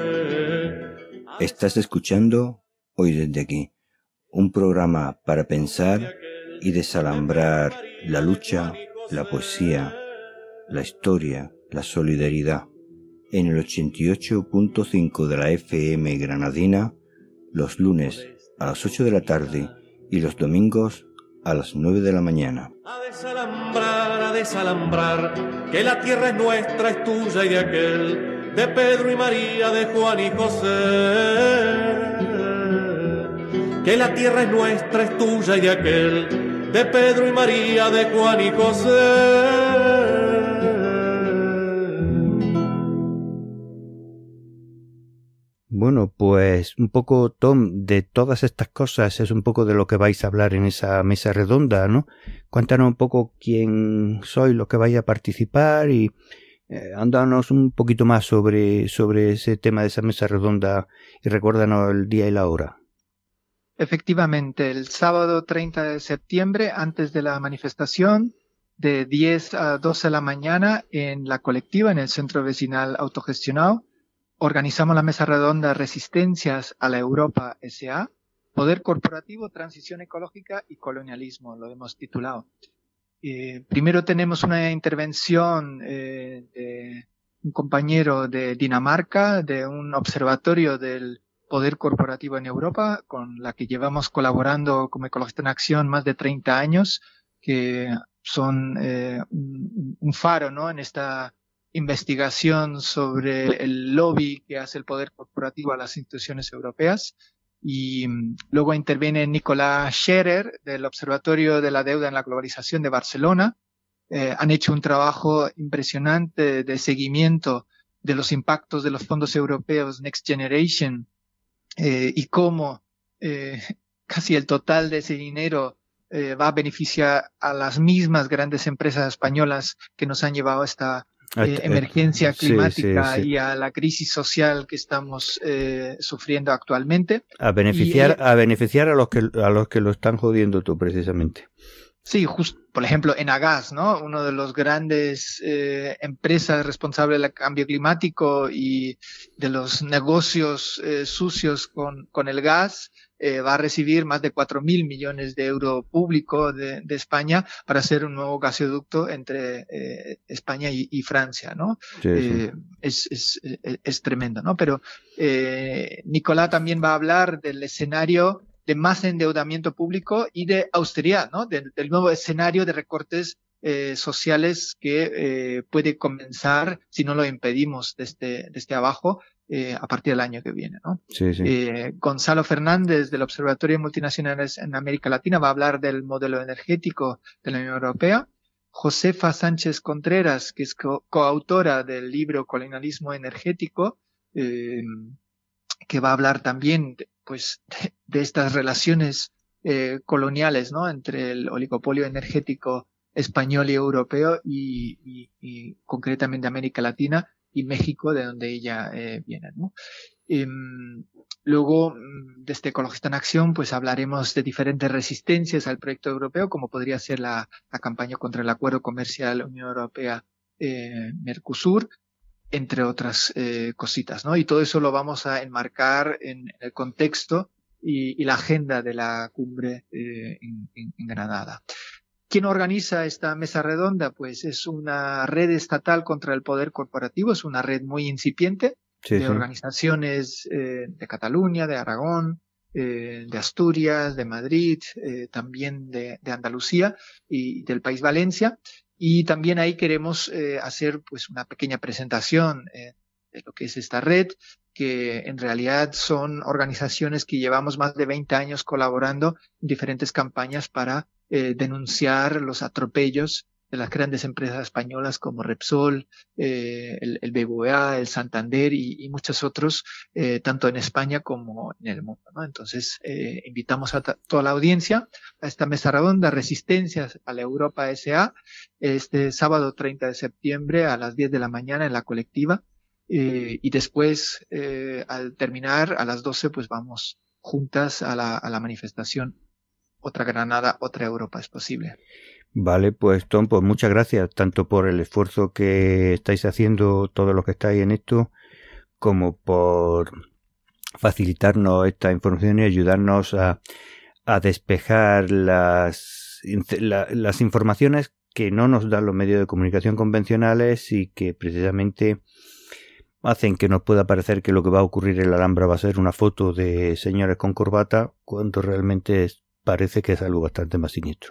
Estás escuchando Hoy desde aquí, un programa para pensar y desalambrar la lucha, la poesía, la historia, la solidaridad. En el 88.5 de la FM granadina, los lunes a las 8 de la tarde y los domingos a las 9 de la mañana. A desalambrar, que la tierra es nuestra, es tuya y de aquel, de Pedro y María, de Juan y José. Que la tierra es nuestra, es tuya y de aquel, de Pedro y María, de Juan y José. Bueno, pues un poco, Tom, de todas estas cosas es un poco de lo que vais a hablar en esa mesa redonda, ¿no? Cuéntanos un poco quién sois, los que vais a participar y ándanos un poquito más sobre ese tema de esa mesa redonda y recuérdanos el día y la hora. Efectivamente, el sábado 30 de septiembre, antes de la manifestación, de 10 a 12 de la mañana, en la colectiva, en el Centro Vecinal Autogestionado, organizamos la mesa redonda Resistencias a la Europa S.A., Poder Corporativo, Transición Ecológica y Colonialismo, lo hemos titulado. Primero tenemos una intervención de un compañero de Dinamarca, de un observatorio del Poder Corporativo en Europa, con la que llevamos colaborando como Ecologistas en Acción más de 30 años, que son un faro, ¿no?, en esta investigación sobre el lobby que hace el poder corporativo a las instituciones europeas. Y luego interviene Nicolás Scherer del Observatorio de la Deuda en la Globalización de Barcelona. Han hecho un trabajo impresionante de seguimiento de los impactos de los fondos europeos Next Generation y cómo casi el total de ese dinero va a beneficiar a las mismas grandes empresas españolas que nos han llevado a esta emergencia climática sí. Y a la crisis social que estamos sufriendo actualmente. A beneficiar a los que lo están jodiendo tú, precisamente. Sí, por ejemplo, Enagás, ¿no? Uno de los grandes empresas responsables del cambio climático y de los negocios sucios con el gas, va a recibir más de 4.000 millones de euros público de España para hacer un nuevo gasoducto entre España y Francia, ¿no? Sí. Es tremendo, ¿no? Pero Nicolás también va a hablar del escenario de más endeudamiento público y de austeridad, ¿no? Del nuevo escenario de recortes sociales que puede comenzar si no lo impedimos desde abajo a partir del año que viene, ¿no? Sí, sí. Gonzalo Fernández del Observatorio de Multinacionales en América Latina va a hablar del modelo energético de la Unión Europea. Josefa Sánchez Contreras, que es coautora del libro Colonialismo Energético, que va a hablar también de estas relaciones coloniales, ¿no? Entre el oligopolio energético español y europeo y concretamente América Latina y México, de donde ella viene, ¿no? Luego, desde Ecologista en Acción, pues hablaremos de diferentes resistencias al proyecto europeo, como podría ser la campaña contra el Acuerdo Comercial Unión Europea-Mercosur, entre otras cositas, ¿no? Y todo eso lo vamos a enmarcar en el contexto y la agenda de la cumbre en Granada. ¿Quién organiza esta mesa redonda? Pues es una red estatal contra el poder corporativo, es una red muy incipiente de organizaciones de Cataluña, de Aragón, de Asturias, de Madrid, también de Andalucía y del país Valencia. Y también ahí queremos hacer pues una pequeña presentación de lo que es esta red, que en realidad son organizaciones que llevamos más de 20 años colaborando en diferentes campañas para denunciar los atropellos de las grandes empresas españolas como Repsol, el BBVA, el Santander y muchos otros, tanto en España como en el mundo, ¿no? Entonces, invitamos a toda la audiencia a esta mesa redonda, Resistencias a la Europa S.A., este sábado 30 de septiembre a las 10 de la mañana en la colectiva, y después, al terminar, a las 12, pues vamos juntas a la manifestación. Otra Granada, otra Europa es posible. Vale, pues Tom, pues muchas gracias tanto por el esfuerzo que estáis haciendo todos los que estáis en esto, como por facilitarnos esta información y ayudarnos a despejar las informaciones que no nos dan los medios de comunicación convencionales y que precisamente hacen que nos pueda parecer que lo que va a ocurrir en la Alhambra va a ser una foto de señores con corbata, cuando realmente parece que es algo bastante más siniestro.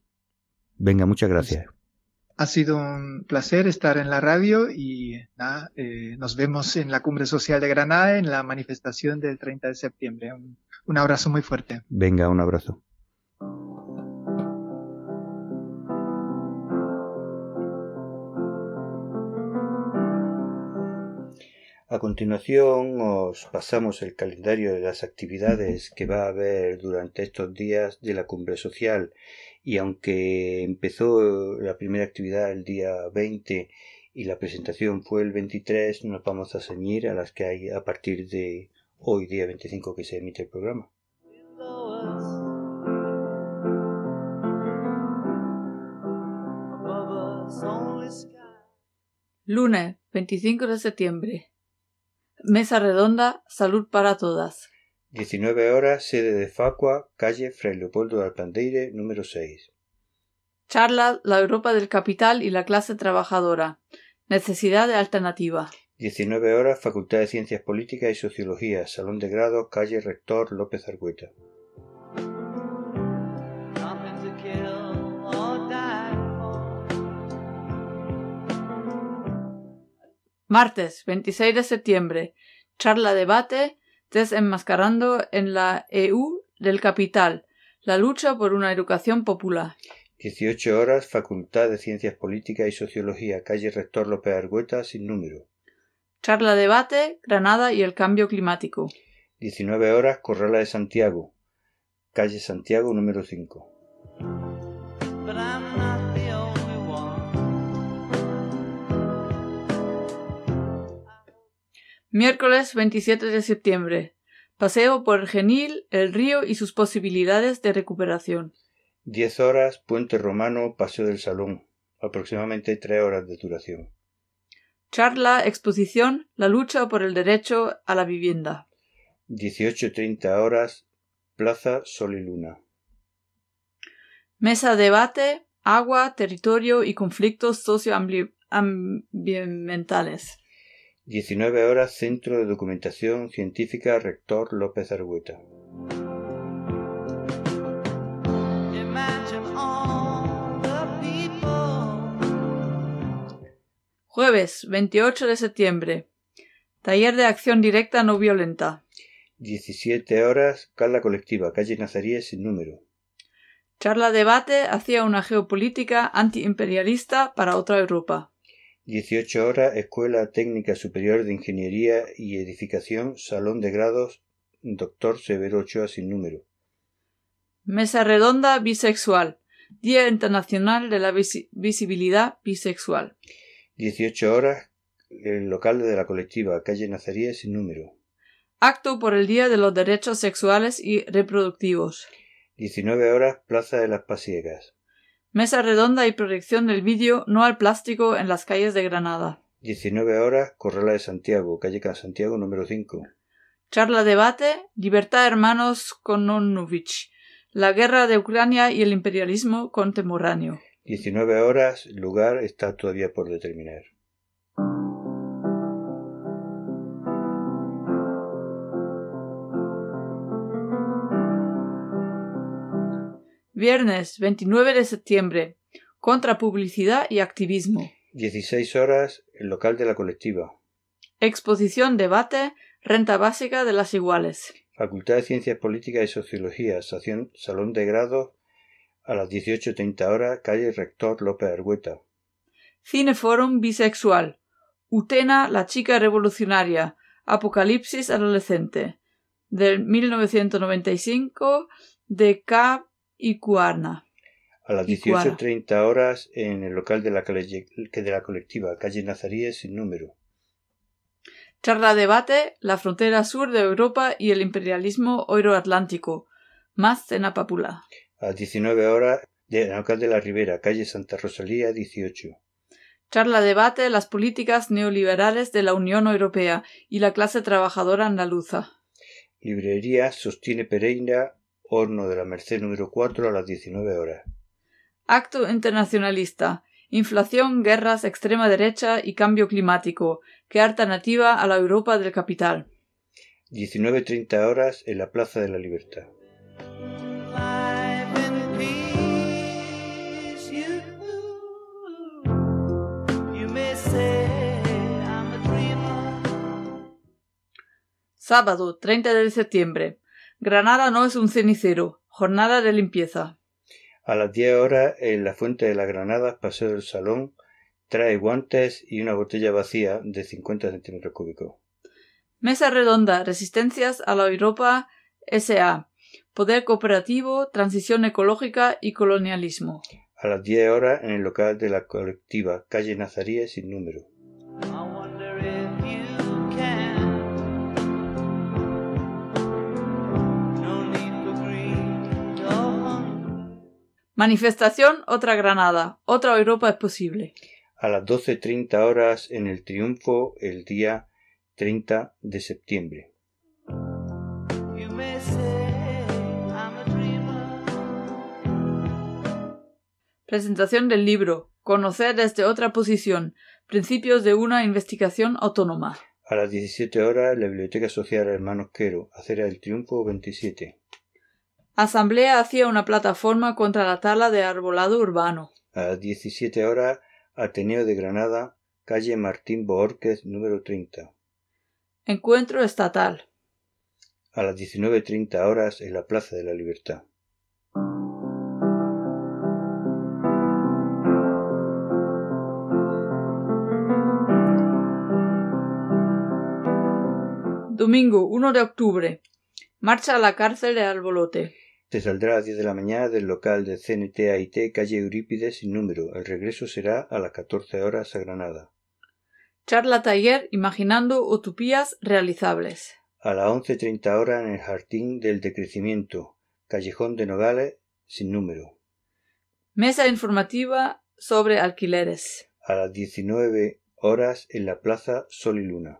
Venga, muchas gracias. Ha sido un placer estar en la radio y nada, nos vemos en la Cumbre Social de Granada en la manifestación del 30 de septiembre. Un abrazo muy fuerte. Venga, un abrazo. A continuación os pasamos el calendario de las actividades que va a haber durante estos días de la Cumbre Social, y aunque empezó la primera actividad el día 20 y la presentación fue el 23, nos vamos a ceñir a las que hay a partir de hoy, día 25, que se emite el programa. Lunes 25 de septiembre. Mesa redonda, salud para todas. 19 horas, sede de Facua, calle Fray Leopoldo de Alpandeire, número 6. Charla La Europa del capital y la clase trabajadora. Necesidad de alternativa. 19 horas, Facultad de Ciencias Políticas y Sociología, Salón de Grado, calle Rector López Argüeta. Martes 26 de septiembre. Charla debate Desenmascarando en la EU del capital. La lucha por una educación popular. 18 horas, Facultad de Ciencias Políticas y Sociología, calle Rector López Argüeta, sin número. Charla debate Granada y el cambio climático. 19 horas, Corrala de Santiago, calle Santiago, número 5. Miércoles 27 de septiembre. Paseo por el Genil, el río y sus posibilidades de recuperación. 10 horas, Puente Romano, Paseo del Salón. Aproximadamente 3 horas de duración. Charla, exposición, la lucha por el derecho a la vivienda. 18:30 horas, Plaza Sol y Luna. Mesa debate, agua, territorio y conflictos socioambientales. 19 horas, Centro de Documentación Científica Rector López Argüeta. Jueves 28 de septiembre. Taller de acción directa no violenta. 17 horas, Charla colectiva, calle Nazaríes sin número. Charla debate hacia una geopolítica antiimperialista para otra Europa. 18 horas, Escuela Técnica Superior de Ingeniería y Edificación, Salón de Grados, Dr. Severo Ochoa sin número. Mesa redonda bisexual. Día Internacional de la Visibilidad Bisexual. 18 horas, el local de la colectiva, calle Nazarí sin número. Acto por el Día de los Derechos Sexuales y Reproductivos. 19 horas, Plaza de las Pasiegas. Mesa redonda y proyección del vídeo No al plástico en las calles de Granada. 19 horas, Corrala de Santiago, calle Santiago número 5. Charla debate, Libertad Hermanos Kononowicz. La guerra de Ucrania y el imperialismo contemporáneo. 19 horas, lugar está todavía por determinar. Viernes 29 de septiembre. Contrapublicidad y activismo. 16 horas, el local de la colectiva. Exposición debate, renta básica de las iguales. Facultad de Ciencias Políticas y Sociología, Salón de Grados, a las 18:30 horas, calle Rector López Argueta. Cineforum bisexual. Utena, la chica revolucionaria. Apocalipsis adolescente. Del 1995, de K. Icuarna. A las 18:30 horas, en el local de la colectiva, calle Nazaríes sin número. Charla debate, la frontera sur de Europa y el imperialismo euroatlántico. Más cena popular. A las 19 horas, en el local de la Ribera, calle Santa Rosalía 18. Charla debate, las políticas neoliberales de la Unión Europea y la clase trabajadora andaluza. Librería Sostiene Pereira, Horno de la Merced número 4, a las 19 horas. Acto internacionalista. Inflación, guerras, extrema derecha y cambio climático. ¿Qué alternativa a la Europa del capital? 19:30 horas, en la Plaza de la Libertad. Sábado 30 de septiembre. Granada no es un cenicero. Jornada de limpieza. A las 10 horas, en la Fuente de las Granadas, Paseo del Salón, trae guantes y una botella vacía de 50 centímetros cúbicos. Mesa redonda, resistencias a la Europa S.A. Poder cooperativo, transición ecológica y colonialismo. A las 10 horas, en el local de la colectiva, calle Nazaríes sin número. Manifestación Otra Granada. Otra Europa es posible. A las 12:30 horas, en el Triunfo, el día 30 de septiembre. Presentación del libro. Conocer desde otra posición. Principios de una investigación autónoma. A las 17 horas, la Biblioteca Social Hermanos Quero, Acera del Triunfo 27. Asamblea hacía una plataforma contra la tala de arbolado urbano. A las 17 horas, Ateneo de Granada, calle Martín Bohórquez, número 30. Encuentro estatal. A las 19:30 horas, en la Plaza de la Libertad. Domingo 1 de octubre. Marcha a la cárcel de Albolote. Se saldrá a las 10 de la mañana del local de CNT-AIT, calle Eurípides sin número. El regreso será a las 14 horas a Granada. Charla taller Imaginando utopías realizables. A las 11:30 horas en el Jardín del Decrecimiento, Callejón de Nogales sin número. Mesa informativa sobre alquileres. A las 19 horas en la Plaza Sol y Luna.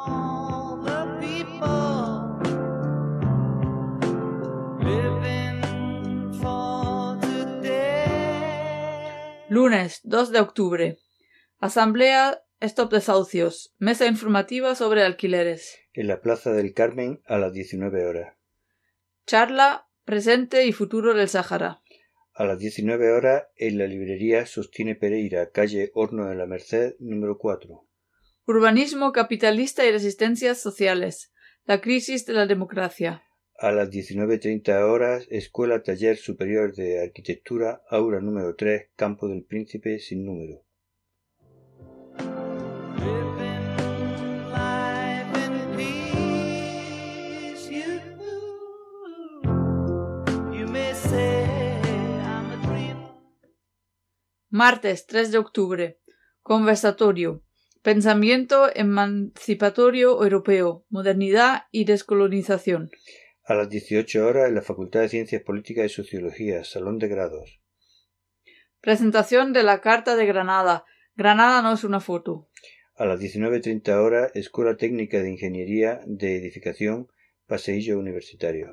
Lunes 2 de octubre. Asamblea Stop Desahucios. Mesa informativa sobre alquileres. En la Plaza del Carmen a las 19 horas. Charla Presente y futuro del Sáhara. A las 19 horas en la librería Sostiene Pereira, calle Horno de la Merced, número 4. Urbanismo capitalista y resistencias sociales. La crisis de la democracia. A las 19:30 horas, Escuela Taller Superior de Arquitectura, aula número 3, Campo del Príncipe sin número. Martes 3 de octubre. Conversatorio. Pensamiento emancipatorio europeo. Modernidad y descolonización. A las 18 horas en la Facultad de Ciencias Políticas y Sociología, Salón de Grados. Presentación de la Carta de Granada. Granada no es una foto. A las 19:30 horas, Escuela Técnica de Ingeniería de Edificación, Paseillo Universitario.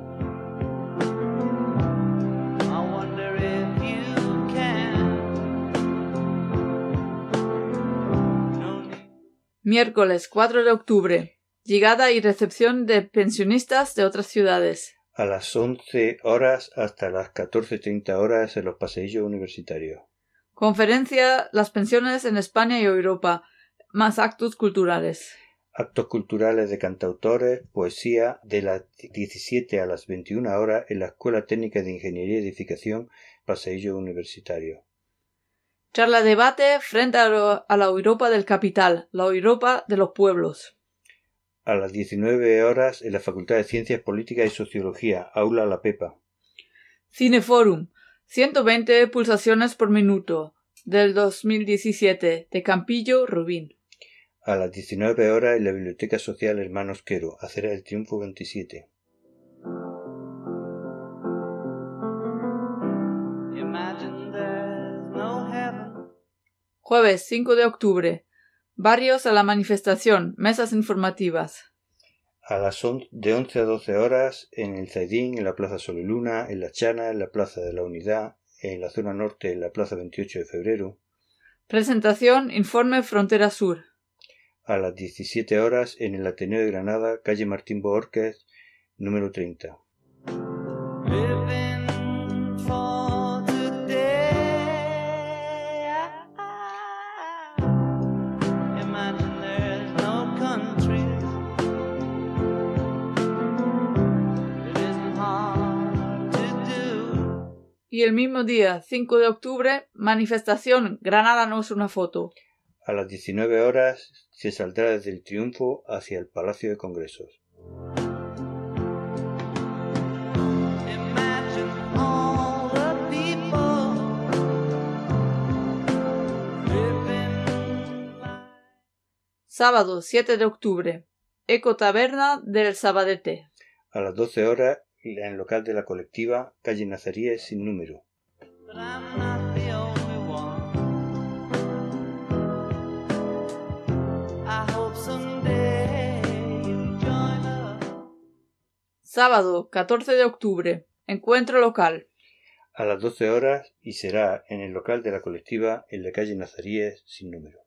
Miércoles 4 de octubre. Llegada y recepción de pensionistas de otras ciudades. A las 11 horas hasta las 14:30 horas en los Paseillos Universitarios. Conferencia Las pensiones en España y Europa. Más actos culturales. Actos culturales de cantautores, poesía, de las 17 a las 21 horas en la Escuela Técnica de Ingeniería y Edificación, Paseillo Universitario. Charla debate frente a la Europa del capital, la Europa de los pueblos. A las 19 horas en la Facultad de Ciencias Políticas y Sociología, Aula La Pepa. Cineforum, 120 pulsaciones por minuto, del 2017, de Campillo, Rubín. A las 19 horas en la Biblioteca Social Hermanos Quero, Acera del Triunfo 27. Jueves 5 de octubre. Barrios a la manifestación. Mesas informativas. A las de 11 a 12 horas en el Zaidín, en la Plaza Sol y Luna, en la Chana, en la Plaza de la Unidad, en la zona norte, en la Plaza 28 de Febrero. Presentación Informe Frontera Sur. A las 17 horas en el Ateneo de Granada, calle Martín Bohórquez, número 30. Y el mismo día, 5 de octubre, manifestación Granada no es una foto. A las 19 horas se saldrá desde el Triunfo hacia el Palacio de Congresos. Sábado 7 de octubre. Ecotaberna del Sabadete. A las 12 horas en el local de la colectiva, calle Nazaríes sin número. Sábado 14 de octubre. Encuentro local. A las 12 horas y será en el local de la colectiva en la calle Nazaríes sin número.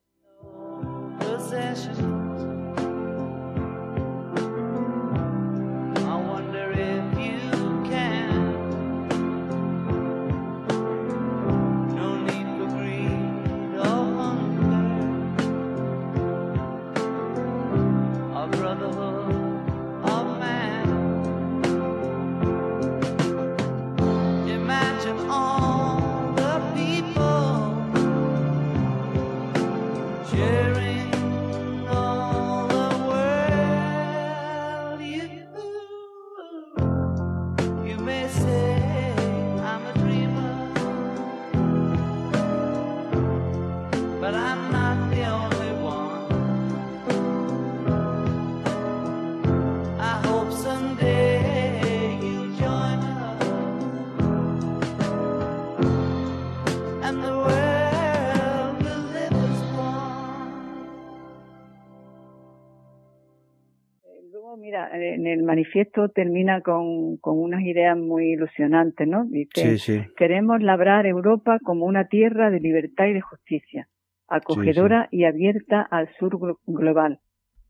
Mira, en el manifiesto termina con unas ideas muy ilusionantes, ¿no? Dice, sí. Queremos labrar Europa como una tierra de libertad y de justicia, acogedora y abierta al sur global.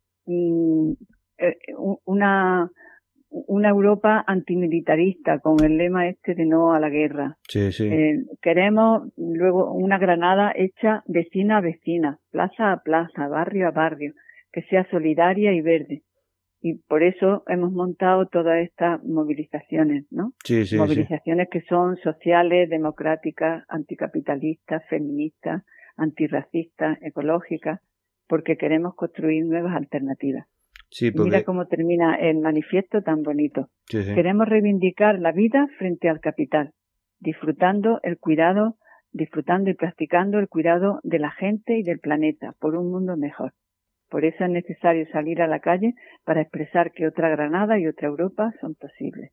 Una Europa antimilitarista con el lema este de no a la guerra. Queremos luego una Granada hecha vecina a vecina, plaza a plaza, barrio a barrio, que sea solidaria y verde. Y por eso hemos montado todas estas movilizaciones, ¿no? Movilizaciones que son sociales, democráticas, anticapitalistas, feministas, antirracistas, ecológicas, porque queremos construir nuevas alternativas. Sí, porque... Mira cómo termina el manifiesto tan bonito. Sí. Queremos reivindicar la vida frente al capital, disfrutando y practicando el cuidado de la gente y del planeta por un mundo mejor. Por eso es necesario salir a la calle para expresar que otra Granada y otra Europa son posibles.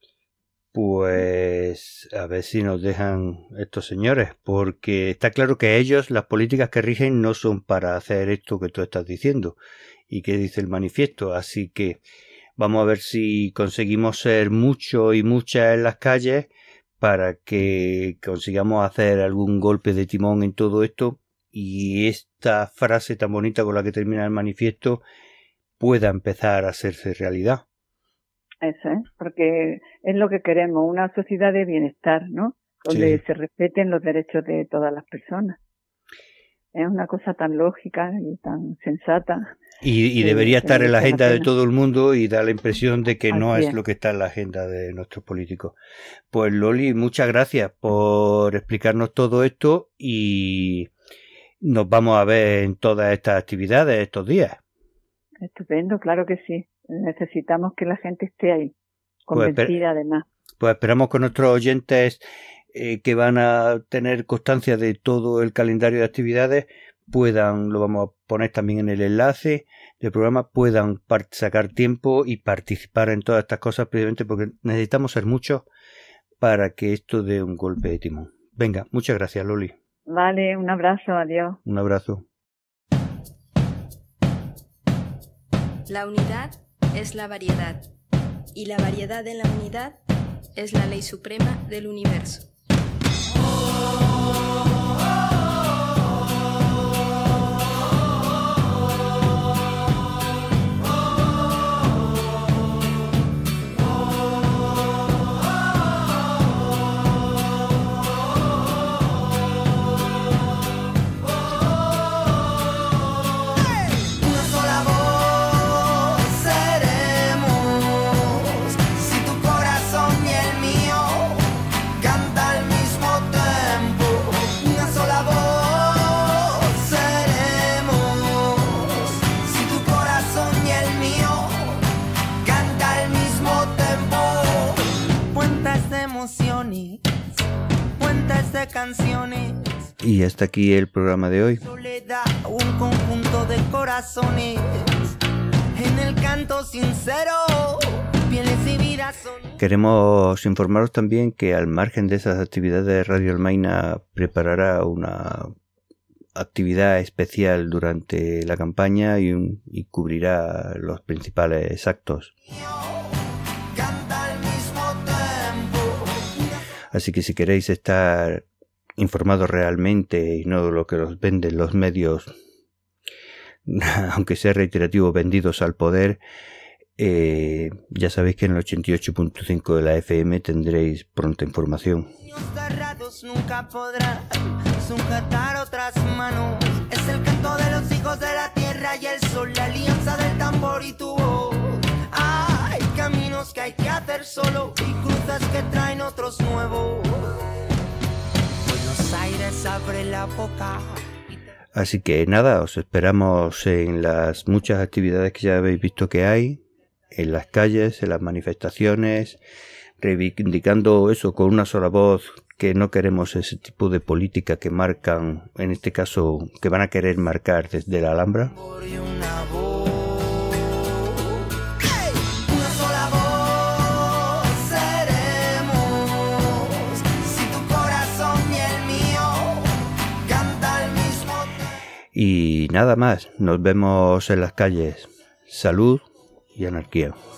Pues a ver si nos dejan estos señores, porque está claro que ellos, las políticas que rigen no son para hacer esto que tú estás diciendo y que dice el manifiesto, así que vamos a ver si conseguimos ser muchos y muchas en las calles para que consigamos hacer algún golpe de timón en todo esto y esta frase tan bonita con la que termina el manifiesto pueda empezar a hacerse realidad. Eso es, porque es lo que queremos, una sociedad de bienestar, ¿no? Donde se respeten los derechos de todas las personas. Es una cosa tan lógica y tan sensata. Y debería estar en la agenda de todo el mundo y da la impresión de que no es lo que está en la agenda de nuestros políticos. Pues Loli, muchas gracias por explicarnos todo esto y nos vamos a ver en todas estas actividades estos días. Estupendo, claro que sí. Necesitamos que la gente esté ahí, convencida además. Pues esperamos con nuestros oyentes que van a tener constancia de todo el calendario de actividades lo vamos a poner también en el enlace del programa, puedan sacar tiempo y participar en todas estas cosas, precisamente porque necesitamos ser muchos para que esto dé un golpe de timón. Venga, muchas gracias, Loli. Vale, un abrazo, adiós. Un abrazo. La unidad es la variedad, y la variedad en la unidad es la ley suprema del universo. Canciones. Y hasta aquí el programa de hoy. Soledad, un conjunto de corazones en el canto sincero, pieles y vidas son... Queremos informaros también que al margen de esas actividades, Radio Almaina preparará una actividad especial durante la campaña y cubrirá los principales actos. Así que si queréis estar informados realmente y no lo que os venden los medios, aunque sea reiterativo, vendidos al poder, ya sabéis que en el 88.5 de la FM tendréis pronta información. Cerrados nunca podrán sujetar otras manos. Es el canto de los hijos de la tierra y el sol, la alianza del tambor y tu voz. Hay caminos que hay que hacer solo y cruces que traen otros nuevos. Buenos Aires abre la boca. Así que nada, os esperamos en las muchas actividades que ya habéis visto que hay, en las calles, en las manifestaciones, reivindicando eso con una sola voz, que no queremos ese tipo de política que marcan, en este caso, que van a querer marcar desde la Alhambra. Y nada más, nos vemos en las calles. Salud y anarquía.